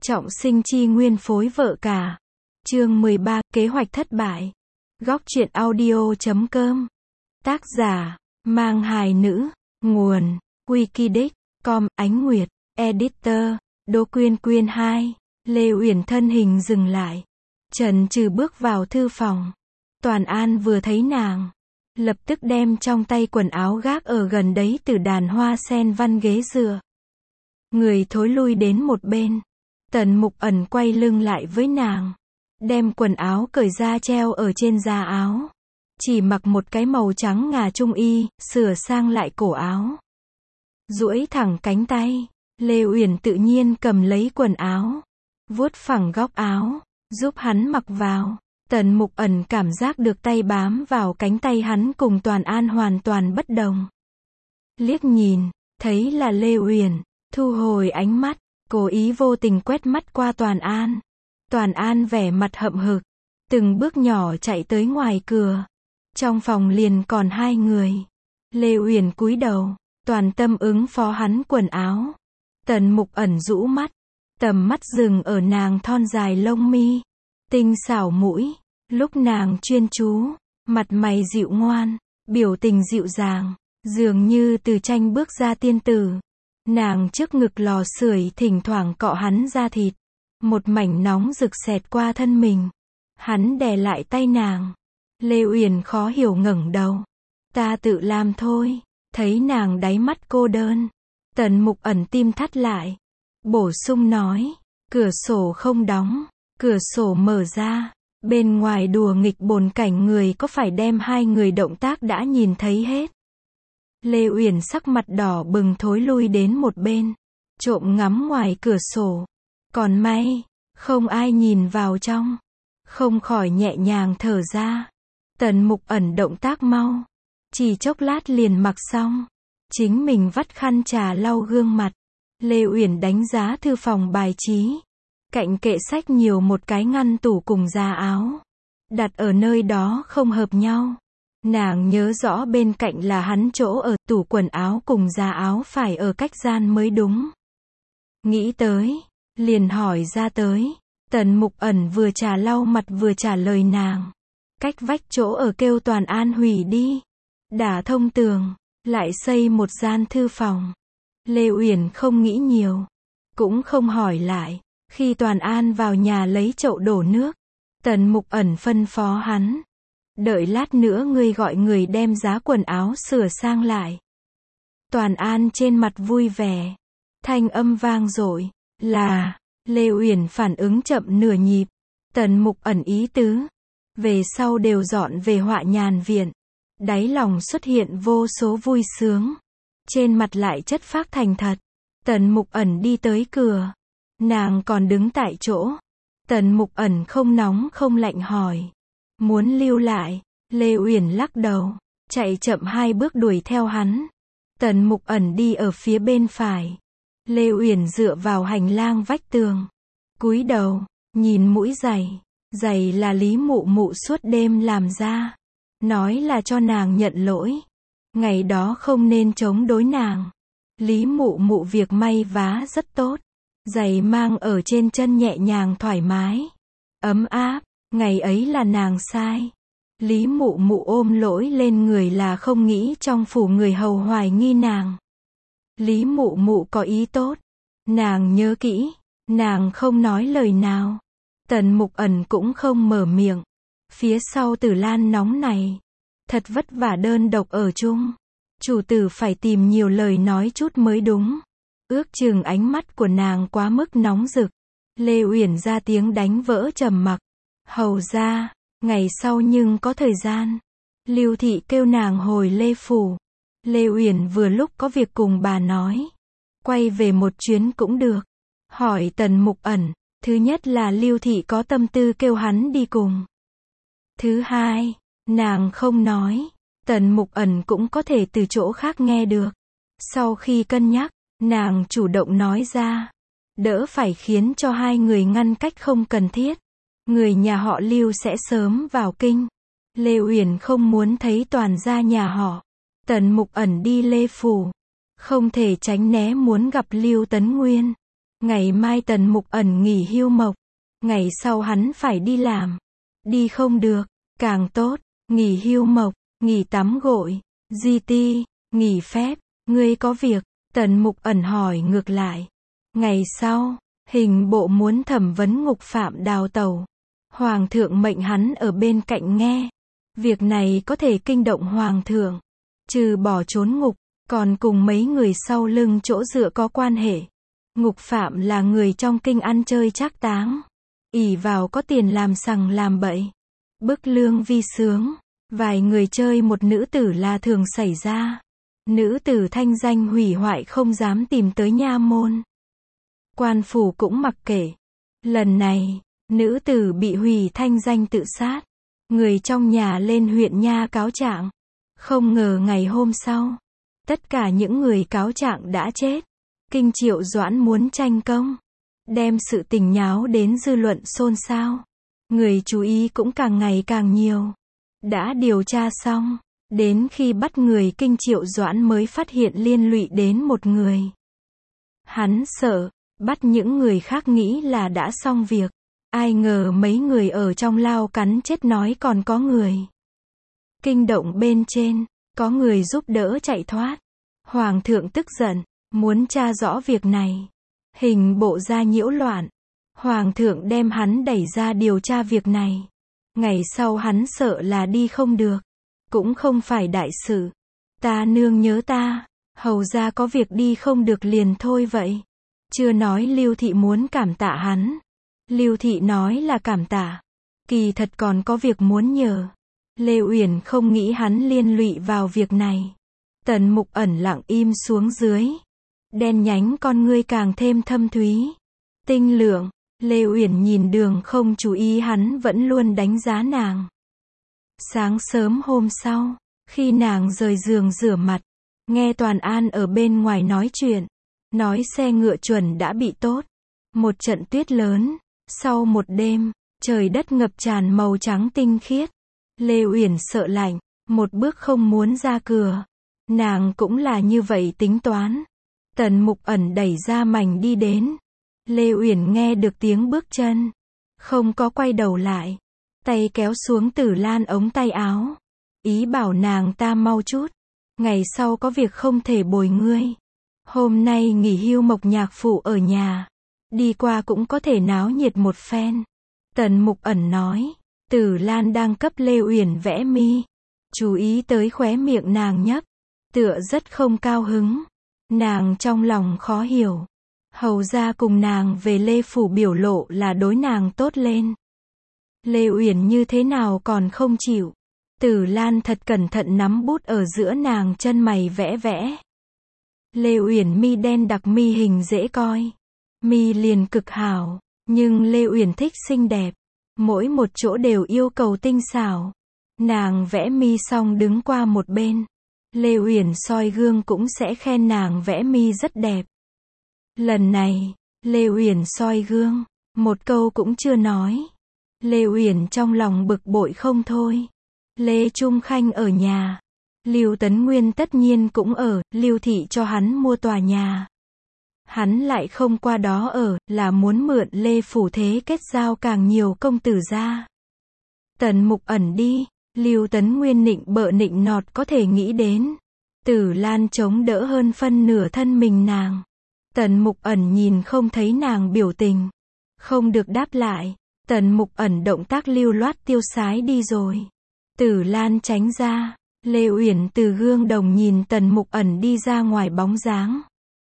Trọng sinh chi nguyên phối vợ cả. Chương 13, kế hoạch thất bại. Góc truyện audio.com. Tác giả, Mang Hài Nữ. Nguồn, Wikidex.com. Ánh Nguyệt. Editor, Đỗ Quyên Quyên 2. Lê Uyển thân hình dừng lại. Chần chừ bước vào thư phòng. Toàn An vừa thấy nàng, lập tức đem trong tay quần áo gác ở gần đấy từ đàn hoa sen văn ghế dựa. Người thối lui đến một bên. Tần Mục Ẩn quay lưng lại với nàng, đem quần áo cởi ra treo ở trên da áo. Chỉ mặc một cái màu trắng ngà trung y, sửa sang lại cổ áo. Duỗi thẳng cánh tay, Lê Uyển tự nhiên cầm lấy quần áo, vuốt phẳng góc áo, giúp hắn mặc vào. Tần Mục Ẩn cảm giác được tay bám vào cánh tay hắn cùng Toàn An hoàn toàn bất đồng. Liếc nhìn, thấy là Lê Uyển, thu hồi ánh mắt, cố ý vô tình quét mắt qua Toàn An. Toàn An vẻ mặt hậm hực, từng bước nhỏ chạy tới ngoài cửa. Trong phòng liền còn hai người. Lê Uyển cúi đầu, toàn tâm ứng phó hắn quần áo. Tần Mục Ẩn rũ mắt, tầm mắt dừng ở nàng thon dài lông mi, tinh xảo mũi. Lúc nàng chuyên chú, mặt mày dịu ngoan, biểu tình dịu dàng, dường như từ tranh bước ra tiên tử. Nàng trước ngực lò sưởi thỉnh thoảng cọ hắn da thịt. Một mảnh nóng rực xẹt qua thân mình. Hắn đè lại tay nàng. Lê Uyển khó hiểu ngẩng đầu. Ta tự làm thôi. Thấy nàng đáy mắt cô đơn. Tần Mục Ẩn tim thắt lại. Bổ sung nói. Cửa sổ không đóng. Cửa sổ mở ra. Bên ngoài đùa nghịch bồn cảnh người có phải đem hai người động tác đã nhìn thấy hết. Lê Uyển sắc mặt đỏ bừng thối lui đến một bên. Trộm ngắm ngoài cửa sổ. Còn may, không ai nhìn vào trong. Không khỏi nhẹ nhàng thở ra. Tần Mục Ẩn động tác mau. Chỉ chốc lát liền mặc xong. Chính mình vắt khăn trà lau gương mặt. Lê Uyển đánh giá thư phòng bài trí. Cạnh kệ sách nhiều một cái ngăn tủ cùng da áo. Đặt ở nơi đó không hợp nhau. Nàng nhớ rõ bên cạnh là hắn chỗ ở, tủ quần áo cùng da áo phải ở cách gian mới đúng. Nghĩ tới, liền hỏi ra tới. Tần Mục Ẩn vừa trà lau mặt vừa trả lời nàng. Cách vách chỗ ở kêu Toàn An hủy đi. Đả thông tường, lại xây một gian thư phòng. Lê Uyển không nghĩ nhiều, cũng không hỏi lại. Khi Toàn An vào nhà lấy chậu đổ nước, Tần Mục Ẩn phân phó hắn. Đợi lát nữa ngươi gọi người đem giá quần áo sửa sang lại. Toàn An trên mặt vui vẻ. Thanh âm vang dội. Là. Lê Uyển phản ứng chậm nửa nhịp. Tần Mục Ẩn ý tứ. Về sau đều dọn về Họa Nhàn viện. Đáy lòng xuất hiện vô số vui sướng. Trên mặt lại chất phác thành thật. Tần Mục Ẩn đi tới cửa. Nàng còn đứng tại chỗ. Tần Mục Ẩn không nóng không lạnh hỏi. Muốn lưu lại. Lê Uyển lắc đầu. Chạy chậm hai bước đuổi theo hắn. Tần Mục Ẩn đi ở phía bên phải. Lê Uyển dựa vào hành lang vách tường. Cúi đầu, nhìn mũi giày. Giày là Lý Mụ Mụ suốt đêm làm ra. Nói là cho nàng nhận lỗi. Ngày đó không nên chống đối nàng. Lý Mụ Mụ việc may vá rất tốt. Giày mang ở trên chân nhẹ nhàng thoải mái. Ấm áp. Ngày ấy là nàng sai. Lý Mụ Mụ ôm lỗi lên người là không nghĩ trong phủ người hầu hoài nghi nàng. Lý Mụ Mụ có ý tốt. Nàng nhớ kỹ. Nàng không nói lời nào. Tần Mục Ẩn cũng không mở miệng. Phía sau Tử Lan nóng này. Thật vất vả đơn độc ở chung. Chủ tử phải tìm nhiều lời nói chút mới đúng. Ước chừng ánh mắt của nàng quá mức nóng rực. Lê Uyển ra tiếng đánh vỡ trầm mặc. Hầu ra, ngày sau nhưng có thời gian. Lưu thị kêu nàng hồi Lê phủ. Lê Uyển vừa lúc có việc cùng bà nói. Quay về một chuyến cũng được. Hỏi Tần Mục Ẩn. Thứ nhất là Lưu thị có tâm tư kêu hắn đi cùng. Thứ hai, nàng không nói. Tần Mục Ẩn cũng có thể từ chỗ khác nghe được. Sau khi cân nhắc, nàng chủ động nói ra. Đỡ phải khiến cho hai người ngăn cách không cần thiết. Người nhà họ Lưu sẽ sớm vào kinh. Lê Uyển không muốn thấy toàn gia nhà họ. Tần Mục Ẩn đi Lê phủ. Không thể tránh né muốn gặp Lưu Tấn Nguyên. Ngày mai Tần Mục Ẩn nghỉ hưu mộc. Ngày sau hắn phải đi làm. Đi không được, càng tốt, nghỉ hưu mộc, nghỉ tắm gội, GT, nghỉ phép, ngươi có việc, Tần Mục Ẩn hỏi ngược lại. Ngày sau, hình bộ muốn thẩm vấn ngục phạm đào tẩu. Hoàng thượng mệnh hắn ở bên cạnh nghe. Việc này có thể kinh động Hoàng thượng. Trừ bỏ trốn ngục, còn cùng mấy người sau lưng chỗ dựa có quan hệ. Ngục phạm là người trong kinh ăn chơi trác táng. Ỷ vào có tiền làm sằng làm bậy. Bức lương vi sướng. Vài người chơi một nữ tử là thường xảy ra. Nữ tử thanh danh hủy hoại không dám tìm tới nha môn. Quan phủ cũng mặc kệ. Lần này, nữ tử bị hủy thanh danh tự sát. Người trong nhà lên huyện nha cáo trạng. Không ngờ ngày hôm sau, tất cả những người cáo trạng đã chết. Kinh Triệu Doãn muốn tranh công, đem sự tình nháo đến dư luận xôn xao. Người chú ý cũng càng ngày càng nhiều. Đã điều tra xong, đến khi bắt người Kinh Triệu Doãn mới phát hiện liên lụy đến một người. Hắn sợ, bắt những người khác nghĩ là đã xong việc. Ai ngờ mấy người ở trong lao cắn chết nói còn có người. Kinh động bên trên, có người giúp đỡ chạy thoát. Hoàng thượng tức giận, muốn tra rõ việc này. Hình bộ ra nhiễu loạn. Hoàng thượng đem hắn đẩy ra điều tra việc này. Ngày sau hắn sợ là đi không được. Cũng không phải đại sự. Ta nương nhớ ta. Hầu ra có việc đi không được liền thôi vậy. Chưa nói Lưu Thị muốn cảm tạ hắn. Lưu Thị nói là cảm tạ. Kỳ thật còn có việc muốn nhờ. Lê Uyển không nghĩ hắn liên lụy vào việc này. Tần Mục Ẩn lặng im xuống dưới. Đen nhánh con ngươi càng thêm thâm thúy. Tinh lượng. Lê Uyển nhìn đường không chú ý hắn vẫn luôn đánh giá nàng. Sáng sớm hôm sau, khi nàng rời giường rửa mặt, nghe Toàn An ở bên ngoài nói chuyện. Nói xe ngựa chuẩn đã bị tốt. Một trận tuyết lớn. Sau một đêm, trời đất ngập tràn màu trắng tinh khiết. Lê Uyển sợ lạnh, một bước không muốn ra cửa. Nàng cũng là như vậy tính toán. Tần Mục Ẩn đẩy ra mảnh đi đến. Lê Uyển nghe được tiếng bước chân. Không có quay đầu lại. Tay kéo xuống Tử Lan ống tay áo. Ý bảo nàng ta mau chút. Ngày sau có việc không thể bồi ngươi. Hôm nay nghỉ hưu Mộc nhạc phụ ở nhà. Đi qua cũng có thể náo nhiệt một phen. Tần Mục Ẩn nói. Tử Lan đang cấp Lê Uyển vẽ mi. Chú ý tới khóe miệng nàng nhấp. Tựa rất không cao hứng. Nàng trong lòng khó hiểu. Hầu ra cùng nàng về Lê Phủ biểu lộ là đối nàng tốt lên. Lê Uyển như thế nào còn không chịu. Tử Lan thật cẩn thận nắm bút ở giữa nàng chân mày vẽ vẽ. Lê Uyển mi đen đặc mi hình dễ coi. Mi liền cực hảo. Nhưng Lê Uyển thích xinh đẹp. Mỗi một chỗ đều yêu cầu tinh xảo. Nàng vẽ mi xong đứng qua một bên. Lê Uyển soi gương cũng sẽ khen nàng vẽ mi rất đẹp. Lần này, Lê Uyển soi gương, một câu cũng chưa nói. Lê Uyển trong lòng bực bội không thôi. Lê Trung Khanh ở nhà. Lưu Tấn Nguyên tất nhiên cũng ở, Lưu Thị cho hắn mua tòa nhà. Hắn lại không qua đó ở, là muốn mượn Lê Phủ thế kết giao càng nhiều công tử ra. Tần Mục Ẩn đi, Lưu Tấn Nguyên nịnh bợ nịnh nọt có thể nghĩ đến. Tử Lan chống đỡ hơn phân nửa thân mình nàng. Tần Mục Ẩn nhìn không thấy nàng biểu tình. Không được đáp lại. Tần Mục Ẩn động tác lưu loát tiêu sái đi rồi. Tử Lan tránh ra. Lê Uyển từ gương đồng nhìn Tần Mục Ẩn đi ra ngoài bóng dáng.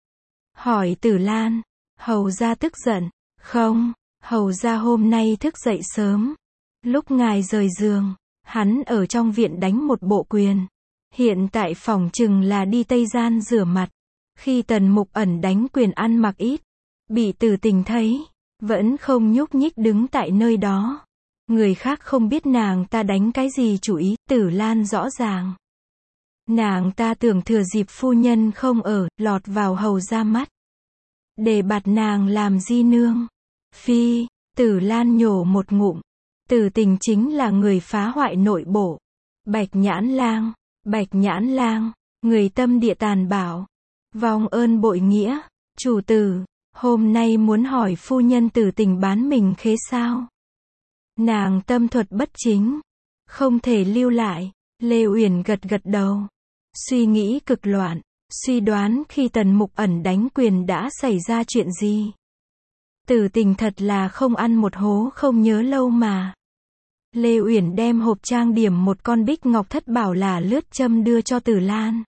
Hỏi Tử Lan. Hầu ra tức giận. Không, hầu ra hôm nay thức dậy sớm. Lúc ngài rời giường, hắn ở trong viện đánh một bộ quyền. Hiện tại phỏng chừng là đi Tây Gian rửa mặt. Khi Tần Mục Ẩn đánh quyền ăn mặc ít, bị Tử Tình thấy, vẫn không nhúc nhích đứng tại nơi đó. Người khác không biết nàng ta đánh cái gì chủ ý, Tử Lan rõ ràng. Nàng ta tưởng thừa dịp phu nhân không ở, lọt vào hầu ra mắt. Để bạt nàng làm di nương. Phi, Tử Lan nhổ một ngụm. Tử Tình chính là người phá hoại nội bộ. Bạch Nhãn Lang, người tâm địa tàn bạo. Vong ơn bội nghĩa, chủ tử, Hôm nay muốn hỏi phu nhân Tử Tình bán mình khế sao? Nàng tâm thuật bất chính, không thể lưu lại. Lê Uyển gật gật đầu. Suy nghĩ cực loạn, suy đoán khi Tần Mục Ẩn đánh quyền đã xảy ra chuyện gì. Tử Tình thật là không ăn một hố không nhớ lâu mà. Lê Uyển đem hộp trang điểm một con bích ngọc thất bảo là lướt châm đưa cho Tử Lan.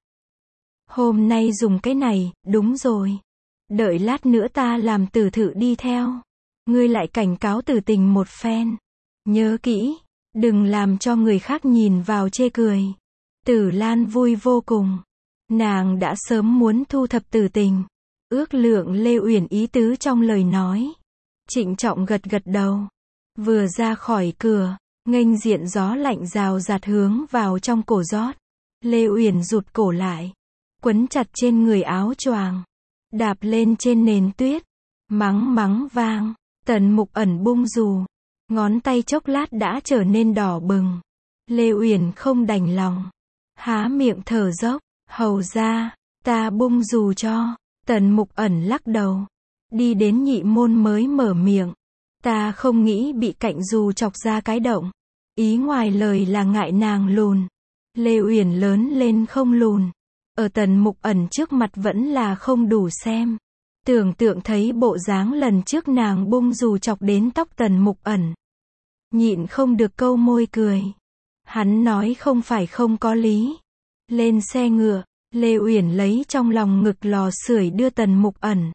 Hôm nay dùng cái này, đúng rồi. Đợi lát nữa ta làm Tử Thự đi theo. Ngươi lại cảnh cáo Tử Tình một phen. Nhớ kỹ, đừng làm cho người khác nhìn vào chê cười. Tử Lan vui vô cùng. Nàng đã sớm muốn thu thập Tử Tình. Ước lượng Lê Uyển ý tứ trong lời nói. Trịnh trọng gật gật đầu. Vừa ra khỏi cửa, nghênh diện gió lạnh rào rạt hướng vào trong cổ rót. Lê Uyển rụt cổ lại, quấn chặt trên người áo choàng, đạp lên trên nền tuyết, mắng mắng vang. Tần Mục Ẩn bung dù, ngón tay chốc lát đã trở nên đỏ bừng. Lê Uyển không đành lòng, há miệng thở dốc. Hầu ra, ta bung dù cho. Tần Mục Ẩn lắc đầu, đi đến nhị môn mới mở miệng. Ta không nghĩ bị cạnh dù chọc ra cái động. Ý ngoài lời là ngại nàng lùn. Lê Uyển lớn lên không lùn. Ở Tần Mục Ẩn trước mặt vẫn là không đủ xem. Tưởng tượng thấy bộ dáng lần trước nàng bung dù chọc đến tóc Tần Mục Ẩn. Nhịn không được câu môi cười. Hắn nói không phải không có lý. Lên xe ngựa, Lê Uyển lấy trong lòng ngực lò sưởi đưa Tần Mục Ẩn.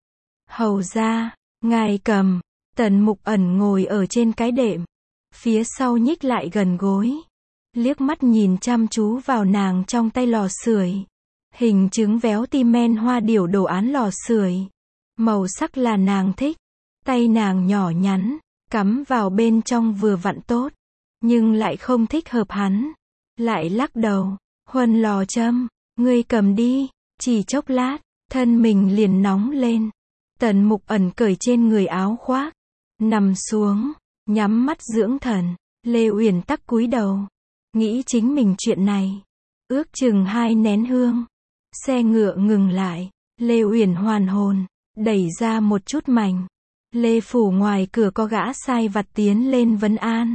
Hầu ra, ngài cầm. Tần Mục Ẩn ngồi ở trên cái đệm, phía sau nhích lại gần gối, liếc mắt nhìn chăm chú vào nàng trong tay lò sưởi. Hình trứng véo tim men hoa điểu đồ án lò sưởi. Màu sắc là nàng thích. Tay nàng nhỏ nhắn, cắm vào bên trong vừa vặn tốt, nhưng lại không thích hợp hắn. Lại lắc đầu, huân lò châm, ngươi cầm đi. Chỉ chốc lát, thân mình liền nóng lên. Tần Mục Ẩn cởi trên người áo khoác, nằm xuống, nhắm mắt dưỡng thần. Lê Uyển tắc cúi đầu, nghĩ chính mình chuyện này. Ước chừng 2 nén hương. Xe ngựa ngừng lại. Lê Uyển hoàn hồn, đẩy ra một chút mảnh. Lê phủ ngoài cửa có gã sai vặt tiến lên vấn an.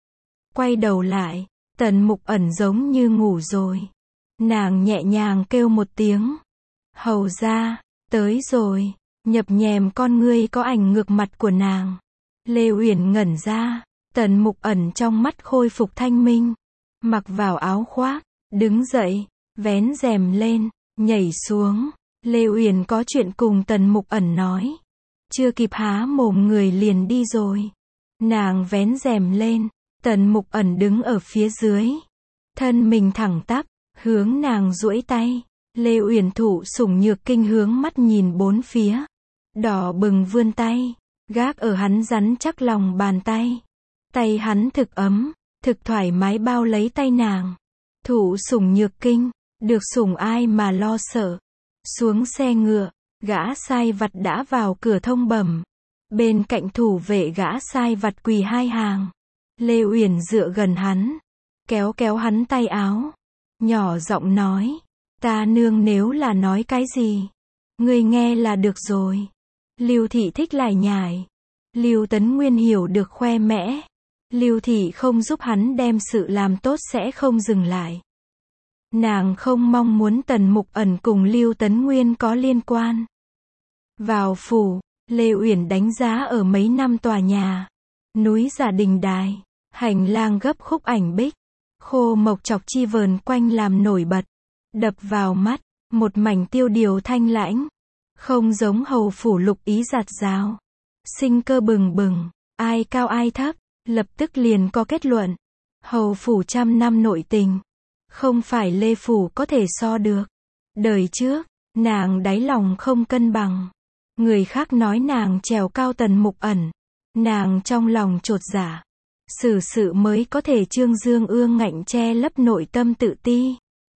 Quay đầu lại, Tần Mục Ẩn giống như ngủ rồi. Nàng nhẹ nhàng kêu một tiếng. Hầu ra, tới rồi. Nhập nhèm con ngươi có ảnh ngược mặt của nàng. Lê Uyển ngẩn ra. Tần Mục Ẩn trong mắt khôi phục thanh minh. Mặc vào áo khoác, đứng dậy, vén rèm lên, nhảy xuống. Lê Uyển có chuyện cùng Tần Mục Ẩn nói. Chưa kịp há mồm người liền đi rồi. Nàng vén rèm lên, Tần Mục Ẩn đứng ở phía dưới. Thân mình thẳng tắp, hướng nàng duỗi tay. Lê Uyển thụ sủng nhược kinh hướng mắt nhìn bốn phía. Đỏ bừng vươn tay, gác ở hắn rắn chắc lòng bàn tay. Tay hắn thực ấm, thực thoải mái bao lấy tay nàng. Thụ sủng nhược kinh, được sủng ai mà lo sợ. Xuống xe ngựa, gã sai vặt đã vào cửa thông bẩm. Bên cạnh thủ vệ gã sai vặt quỳ 2 hàng. Lê Uyển dựa gần hắn, kéo kéo hắn tay áo, nhỏ giọng nói. Ta nương nếu là nói cái gì, ngươi nghe là được rồi. Lưu thị thích lải nhải. Lưu Tấn Nguyên hiểu được khoe mẽ. Lưu thị không giúp hắn đem sự làm tốt sẽ không dừng lại. Nàng không mong muốn Tần Mục Ẩn cùng Lưu Tấn Nguyên có liên quan. Vào phủ, Lê Uyển đánh giá ở mấy năm tòa nhà. Núi giả đình đài, hành lang gấp khúc ảnh bích, khô mộc chọc chi vờn quanh làm nổi bật. Đập vào mắt, một mảnh tiêu điều thanh lãnh. Không giống hầu phủ lục ý giạt rào. Sinh cơ bừng bừng, ai cao ai thấp, lập tức liền có kết luận. Hầu phủ trăm năm nội tình, không phải Lê phủ có thể so được. Đời trước, nàng đáy lòng không cân bằng. Người khác nói nàng trèo cao Tần Mục Ẩn, nàng trong lòng chột dạ. Sự mới có thể trương dương ương ngạnh che lấp nội tâm tự ti.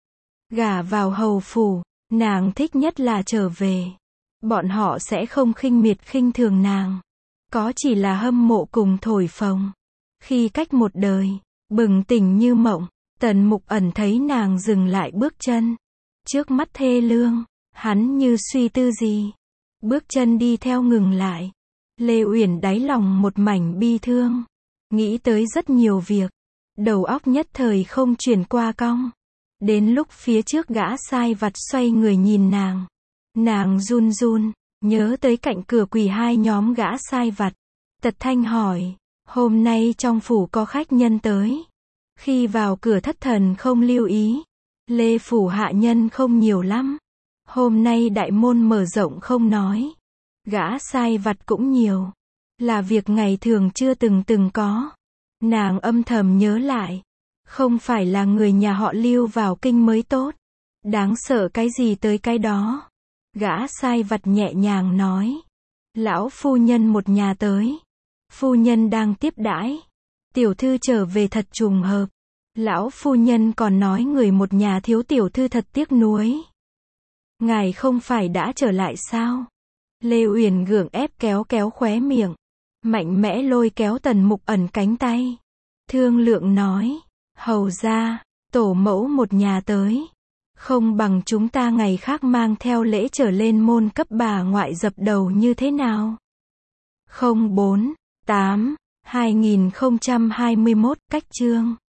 Gả vào hầu phủ, nàng thích nhất là trở về. Bọn họ sẽ không khinh miệt khinh thường nàng. Có chỉ là hâm mộ cùng thổi phồng. Khi cách một đời, bừng tỉnh như mộng, Tần Mục Ẩn thấy nàng dừng lại bước chân. Trước mắt thê lương, hắn như suy tư gì. Bước chân đi theo ngừng lại. Lê Uyển đáy lòng một mảnh bi thương. Nghĩ tới rất nhiều việc. Đầu óc nhất thời không chuyển qua cong. Đến lúc phía trước gã sai vặt xoay người nhìn nàng. Nàng run run, nhớ tới cạnh cửa quỳ hai nhóm gã sai vặt. Tật thanh hỏi, hôm nay trong phủ có khách nhân tới. Khi vào cửa thất thần không lưu ý. Lê phủ hạ nhân không nhiều lắm. Hôm nay đại môn mở rộng không nói. Gã sai vặt cũng nhiều. Là việc ngày thường chưa từng có. Nàng âm thầm nhớ lại. Không phải là người nhà họ Lưu vào kinh mới tốt. Đáng sợ cái gì tới cái đó. Gã sai vặt nhẹ nhàng nói. Lão phu nhân một nhà tới. Phu nhân đang tiếp đãi. Tiểu thư trở về thật trùng hợp. Lão phu nhân còn nói người một nhà thiếu tiểu thư thật tiếc nuối. Ngài không phải đã trở lại sao? Lê Uyển gượng ép kéo khóe miệng. Mạnh mẽ lôi kéo Tần Mục Ẩn cánh tay. Thương lượng nói. Hầu ra, tổ mẫu một nhà tới. Không bằng chúng ta ngày khác mang theo lễ trở lên môn cấp bà ngoại dập đầu như thế nào? 04/8/2021 cách chương